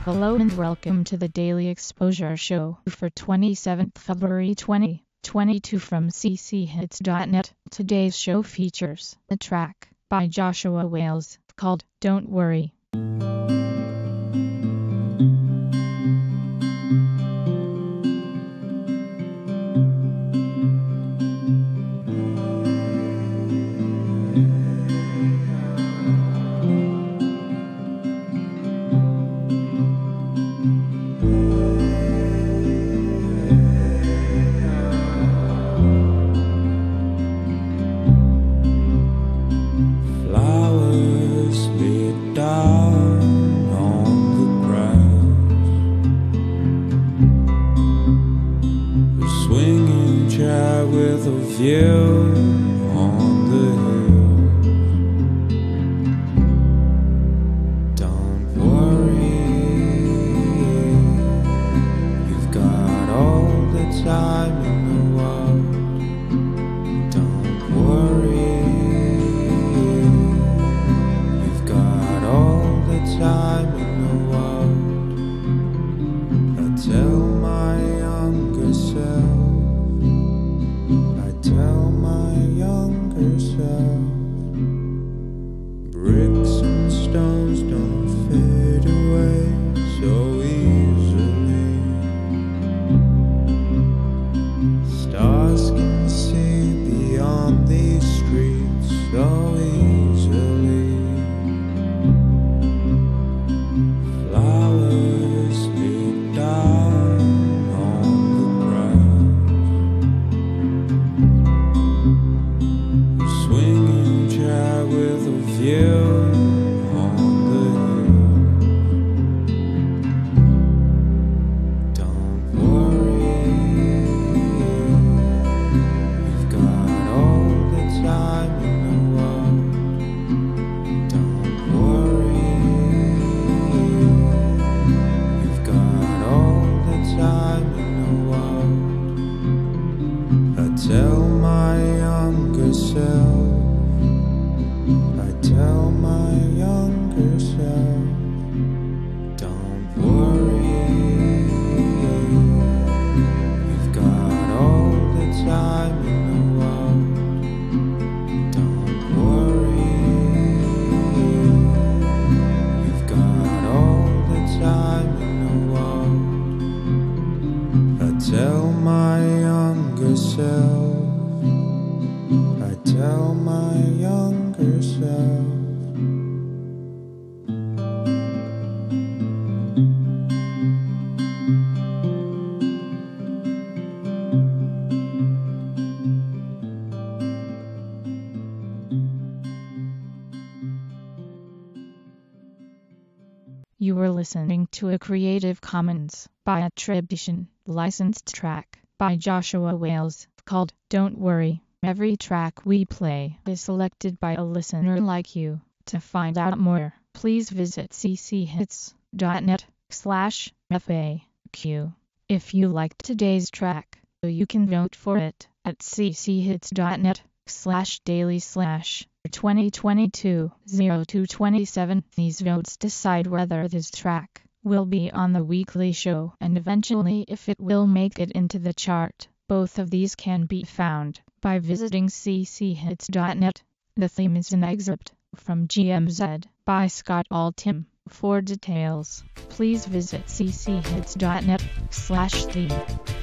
Hello and welcome to the Daily Exposure Show for 27th February 2022 from cchits.net. Today's show features a track by Joshua Wales called Don't Worry. Swinging chair with a view on the hill. Don't worry, you've got all the time in the world. Don't worry, you've got all the time in the world. I tell my younger self, tell my younger self, bricks and stones don't fade away so easily. Stars can see beyond these streets so easily. Flowers lead down on the grass. Swinging chair with a view on the hill. Don't worry, you've got all the time in the world. Don't worry, you've got all the time in the world. I tell my younger self, I tell my younger self, don't worry, you've got all the time in the world. Don't worry, you've got all the time in the world. I tell my younger self, I tell my younger self. You were listening to a Creative Commons by attribution, licensed track by Joshua Wales called Don't Worry. Every track we play is selected by a listener like you. To find out more, please visit cchits.net/FAQ. If you liked today's track, you can vote for it at cchits.net/daily/2022-0227. These votes decide whether this track will be on the weekly show and eventually if it will make it into the chart. Both of these can be found by visiting cchits.net. The theme is an excerpt from GMZ by Scott Altham. For details, please visit cchits.net/theme.